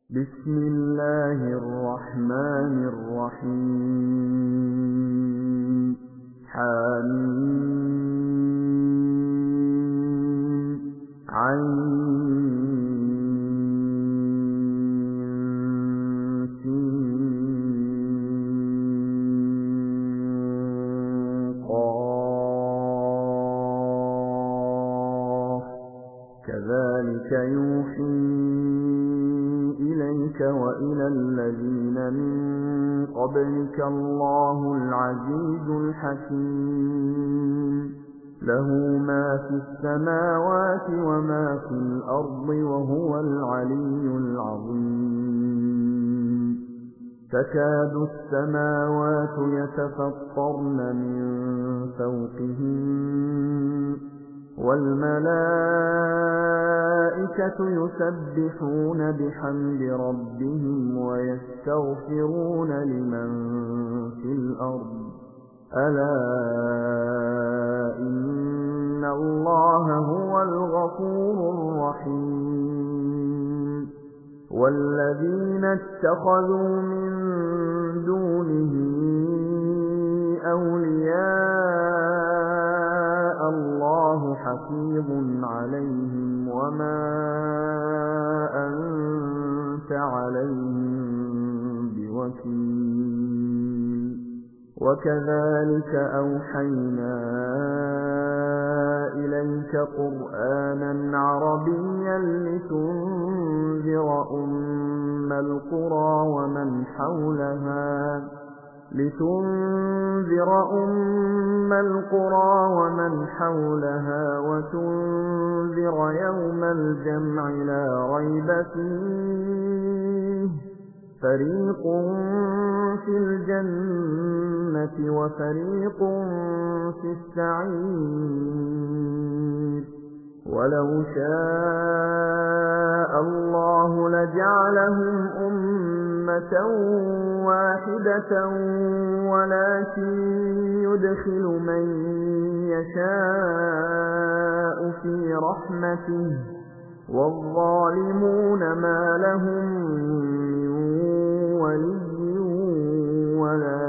بسم الله الرحمن الرحيم حميم عين قاف كذلك يوحي إليك وإلى الذين من قبلك الله العزيز الحكيم له ما في السماوات وما في الأرض وهو العلي العظيم تكاد السماوات يتفطرن من فوقهم والملائكة يسبحون بحمد ربهم ويستغفرون لمن في الأرض ألا إن الله هو الغفور الرحيم والذين اتخذوا من دونه أولياء الله حفيظ عليهم وما أنت عليهم بوكيل وكذلك أوحينا إليك قرآنا عربيا لتنذر أم القرى ومن حولها وتنذر يوم الجمع لا ريب فيه فريق في الجنة وفريق في السعير ولو شاء الله لجعلهم أمة واحدة ولكن يدخل من يشاء في رحمته والظالمون ما لهم من ولي ولا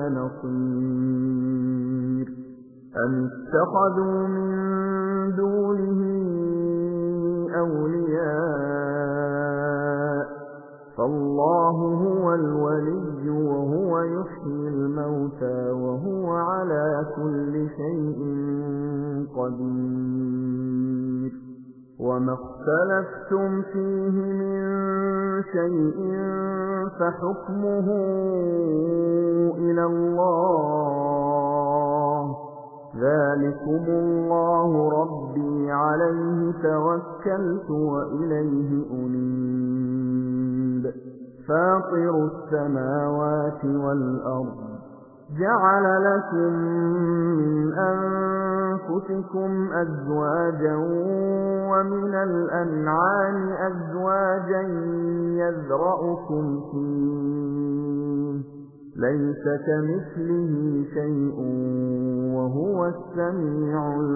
نصير أم اتخذوا من دونه أولياء فالله هو الولي وهو يحيي الموتى وهو على كل شيء قدير وما اختلفتم فيه من شيء فحكمه إلى الله ذلكم الله ربي عليه توكلت وإليه أنيب فاطر السماوات والأرض جعل لكم من أنفسكم أزواجا ومن الأنعام أزواجا يذرأكم فيه ليس كمثله شيء وهو السميع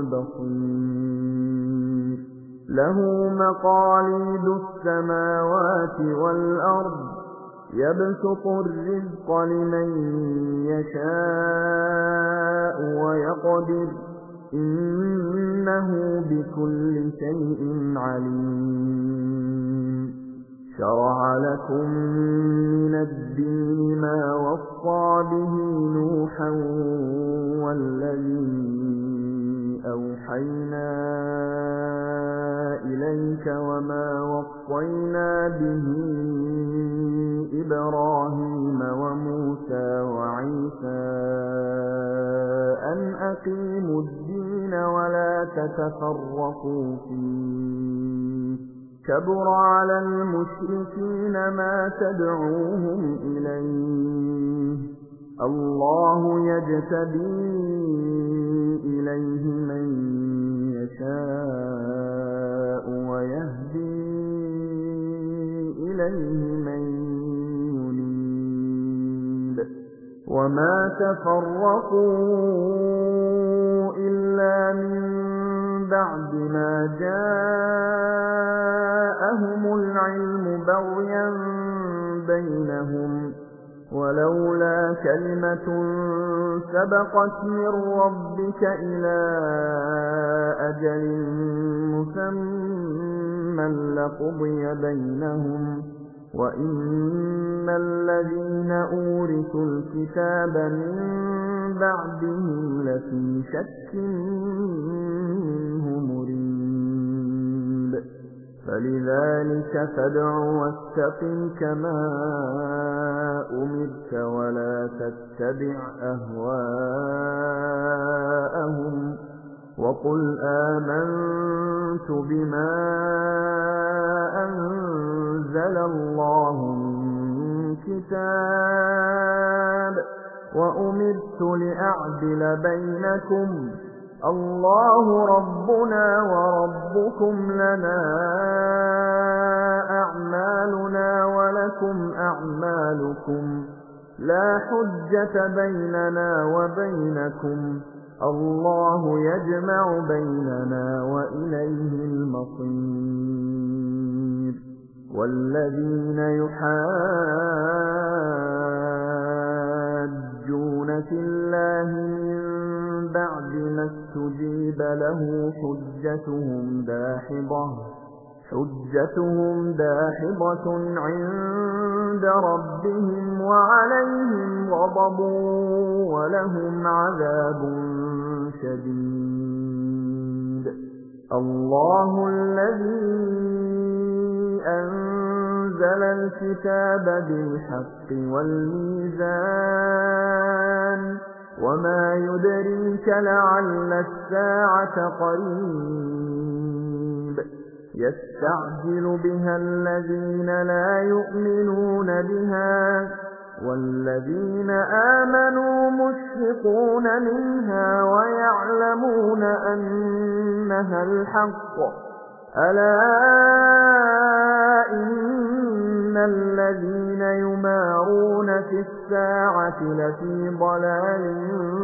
البصير له مقاليد السماوات والأرض يبسط الرزق لمن يشاء ويقدر إنه بكل شيء عليم شرع لكم من الدين ما وصى به نوحا والذي أوحينا إليك وما وصينا به إبراهيم وموسى وعيسى أن أقيموا الدين ولا تتفرقوا فيه كبر على المشركين ما تدعوهم إليه الله يجتبي إليه من يشاء ويهدي إليه من ينيب وما تفرقوا إلا من بعد ما جاءهم العلم بغيا بينهم ولولا كلمة سبقت من ربك إلى أجل مسمى لقضي بينهم وإن الذين أورثوا الكتاب من بعدهم لفي شك منه مريب فلذلك فادع واستقم كما أمرت ولا تتبع أهواءهم وقل آمنت بما أنزل الله من كتاب وأمرت لأعدل بينكم الله ربنا وربكم لنا أعمالنا ولكم أعمالكم لا حجة بيننا وبينكم الله يجمع بيننا وإليه المصير والذين يحاجون في الله من بعد ما استجيب له حجتهم داحضة عند ربهم وعليهم غضب ولهم عذاب شديد الله الذي أنزل الكتاب بالحق والميزان وما يدريك لعل الساعة قريب يستعجل بها الذين لا يؤمنون بها والذين آمنوا مشفقون منها ويعلمون أنها الحق ألا إن الذين يمارون في الساعة لفي ضلال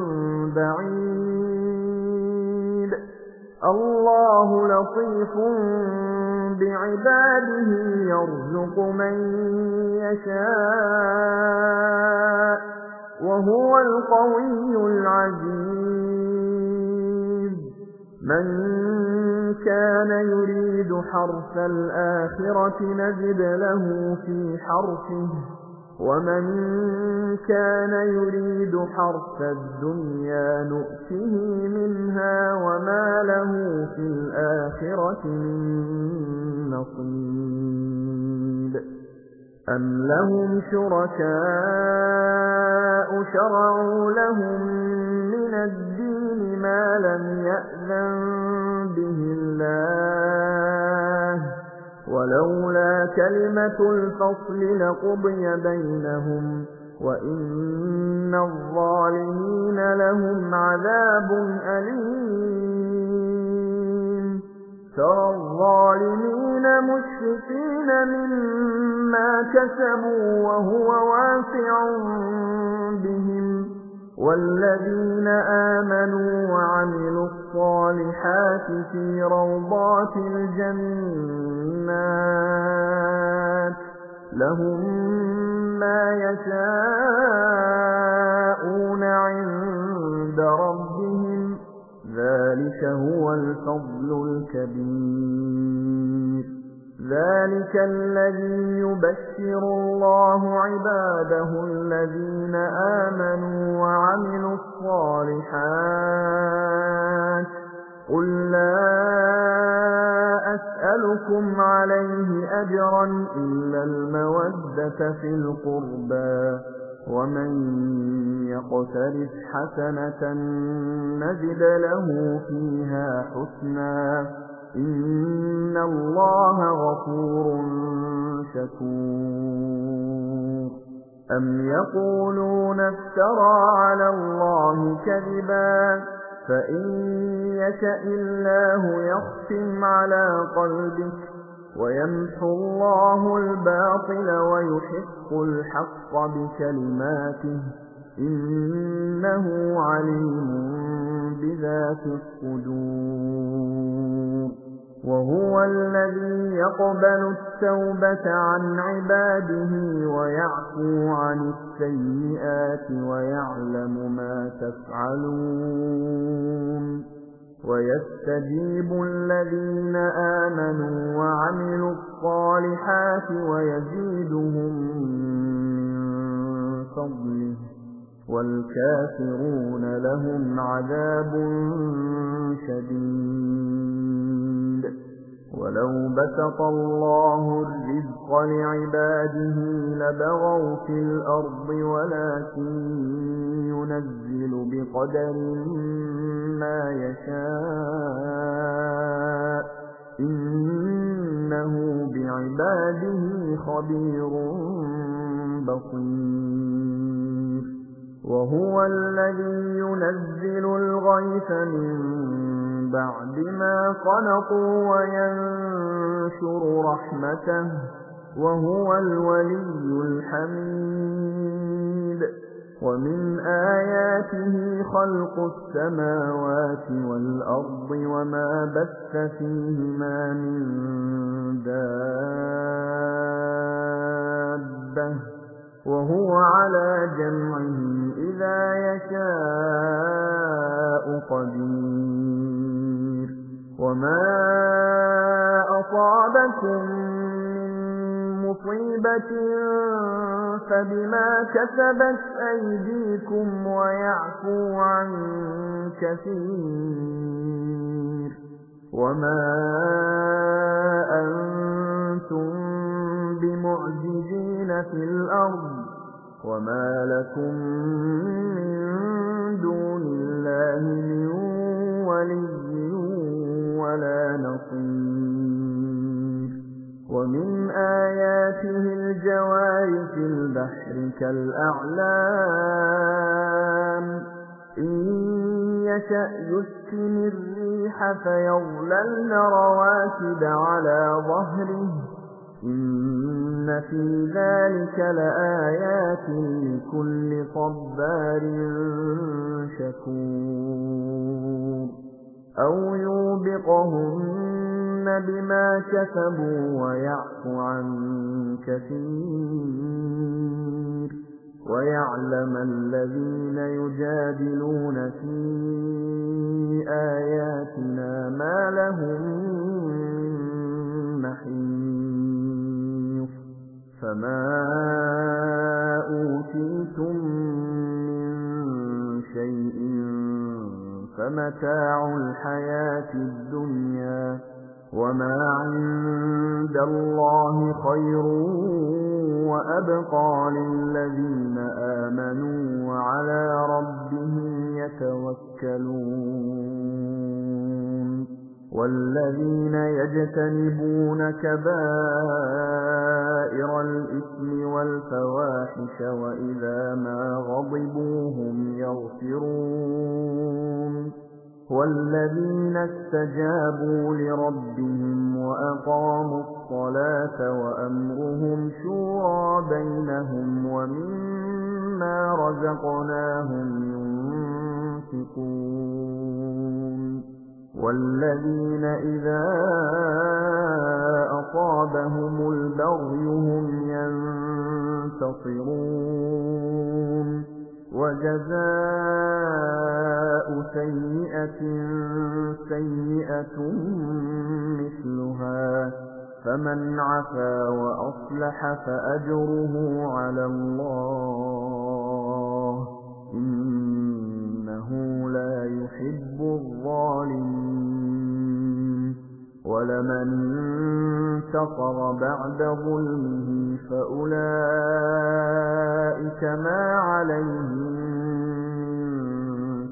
بعيد الله لطيف بعباده يرزق من يشاء وهو القوي العزيز من كان يريد حرث الآخرة نزد له في حرثه ومن كان يريد حرث الدنيا نؤته منها وما له في الآخرة من نصيب أم لهم شركاء شرعوا لهم من الدين ما لم يأذن به الله ولولا كلمة الفصل لقضي بينهم وإن الظالمين لهم عذاب أليم ترى الظالمين مشفقين مما كسبوا وهو واقع بهم والذين آمنوا وعملوا الصالحات في روضات الجنات لهم ما يشاءون عند ربهم ذلك هو الفضل الكبير ذلك الذي يبشر الله عباده الذين آمنوا وعملوا الصالحات قل لا أسألكم عليه أجرا إلا المودة في القربى ومن يقترف حسنة نزد له فيها حسنا إن الله غفور شكور أم يقولون افترى على الله كذبا فإن يشأ الله يختم على قلبك ويمحو الله الباطل ويحق الحق بكلماته إنه عليم بذات الصدور وهو الذي يقبل التوبة عن عباده ويعفو عن السيئات ويعلم ما تفعلون ويستجيب الذين آمنوا وعملوا الصالحات ويزيدهم من فضله والكافرون لهم عذاب شديد ولو بسط الله الرزق لعباده لبغوا في الأرض ولكن ينزل بقدر ما يشاء إنه بعباده خبير بصير وهو الذي ينزل الغيث من بعد ما قنطوا وينشر رحمته وهو الولي الحميد ومن آياته خلق السماوات والأرض وما بث فيهما من دابة وهو على جمعهم إذا يشاء قدير وما أصابكم من مصيبة فبما كسبت أيديكم ويعفو عن كثير وما أنتم بمعجزين في الأرض وما لكم من دون الله من ولي ولا نصير ومن آياته الجوار في البحر كالأعلام إن يشأ يسكن الريح فيظللن رواكد على ظهره إن في ذلك لآيات لكل صبار شكور أو يوبقهن بما كسبوا ويعفو عن كثير ويعلم الذين يجادلون في آياتنا ما لهم من محيص فما أوتيتم من شيء فمتاع الحياة الدنيا وما عند الله خير وأبقى للذين آمنوا وعلى ربهم يتوكلون والذين يجتنبون كبائر الإثم والفواحش وإذا ما غضبوا هم يغفرون والذين استجابوا لربهم وأقاموا الصلاة وأمرهم شورى بينهم ومما رزقناهم ينفقون والذين إذا أصابهم البغي هم ينتصرون وجزاء سيئة سيئة مثلها فمن عفا وأصلح فأجره على الله إنه لا يحب الظالمين ولمن انتصر بعد ظلمه فأولئك ما عليهم من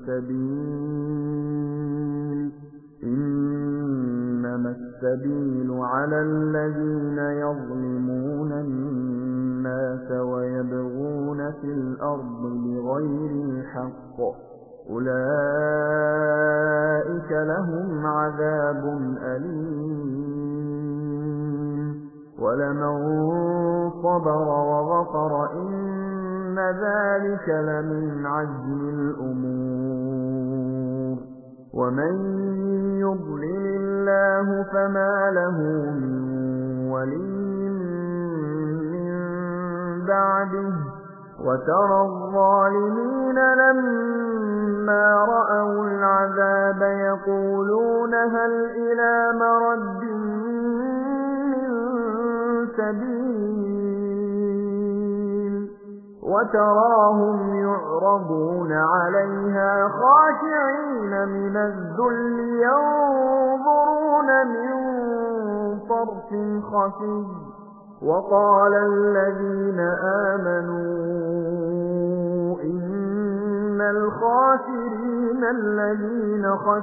سبيل إنما السبيل على الذين يظلمون الناس ويبغون في الأرض بغير الحق أولئك لهم عذاب أليم ولمن صبر وغفر إن ذلك لمن عزم الأمور ومن يضلل الله فما له من ولي من بعده وترى الظالمين لما رأوا العذاب يقولون هل إلى مرد من سبيل وتراهم يعرضون عليها خاشعين من الذل ينظرون من طرف خفي وقال الذين آمنوا إن الخاسرين الذين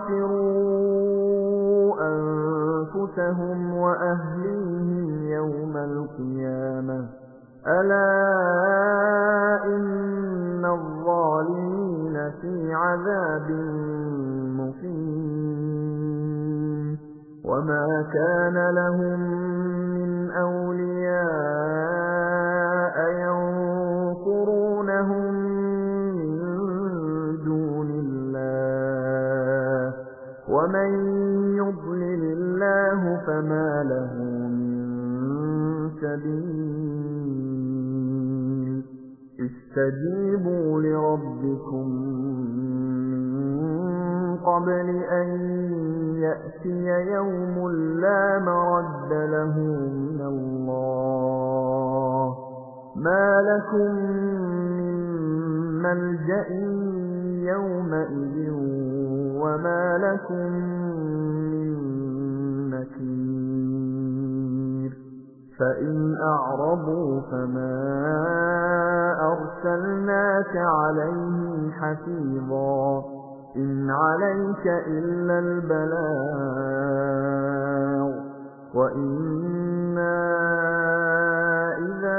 خسروا أنفسهم وأهليهم يوم القيامة ألا إن الظالمين في عذاب مقيم وما كان لهم من أولياء ينصرونهم من دون الله ومن يضلل الله فما له من سبيل استجيبوا لربكم من قبل أن يأتي يوم لا مرد له من الله ما لكم من ملجأ يومئذ وما لكم من نكير فإن أعرضوا فما أرسلناك عليهم حفيظا إن عليك إلا البلاغ وإنا إذا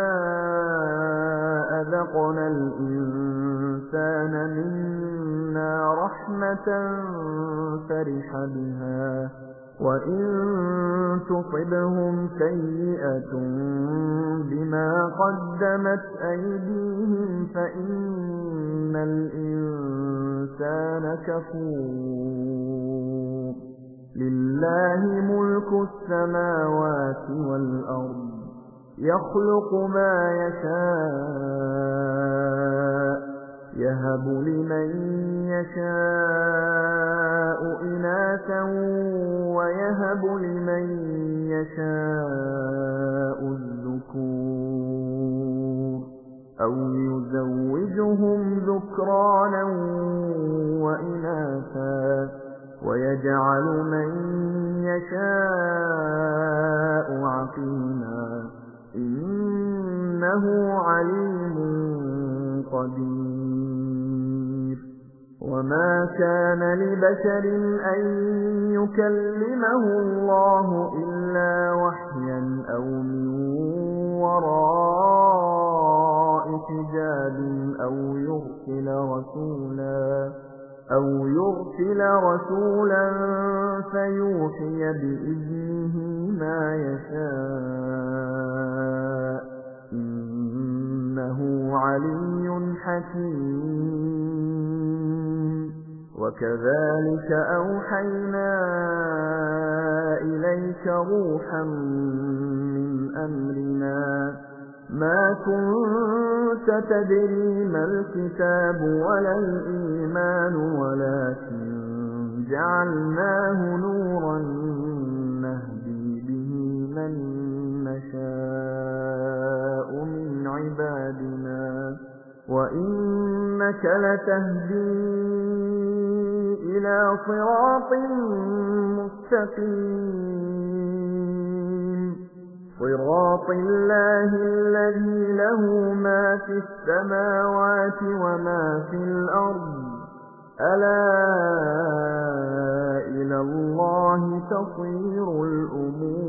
أذقنا الإنسان منا رحمة فرح بها وإن تصبهم سيئة بما قدمت أيديهم فإن الإنسان كفور لله ملك السماوات والأرض يخلق ما يشاء يهب لمن يشاء إناثا ويهب لمن يشاء الذكور أو يزوجهم ذكرانا وإناثا ويجعل من يشاء عقيما إنه عليم قدير وما كان لبشر أن يكلمه الله إلا وحيا أو من وراء حجاب أو يرسل رسولا فيوحي بإذنه ما يشاء إنه علي حكيم وكذلك أوحينا إليك روحا من أمرنا ما كنت تدري ما الكتاب ولا الإيمان ولكن جعلناه نورا نهدي به من نشاء من عبادنا وإنك لتهدي إلى صراط مستقيم صراط الله الذي له ما في السماوات وما في الأرض ألا إلى الله تصير الأمور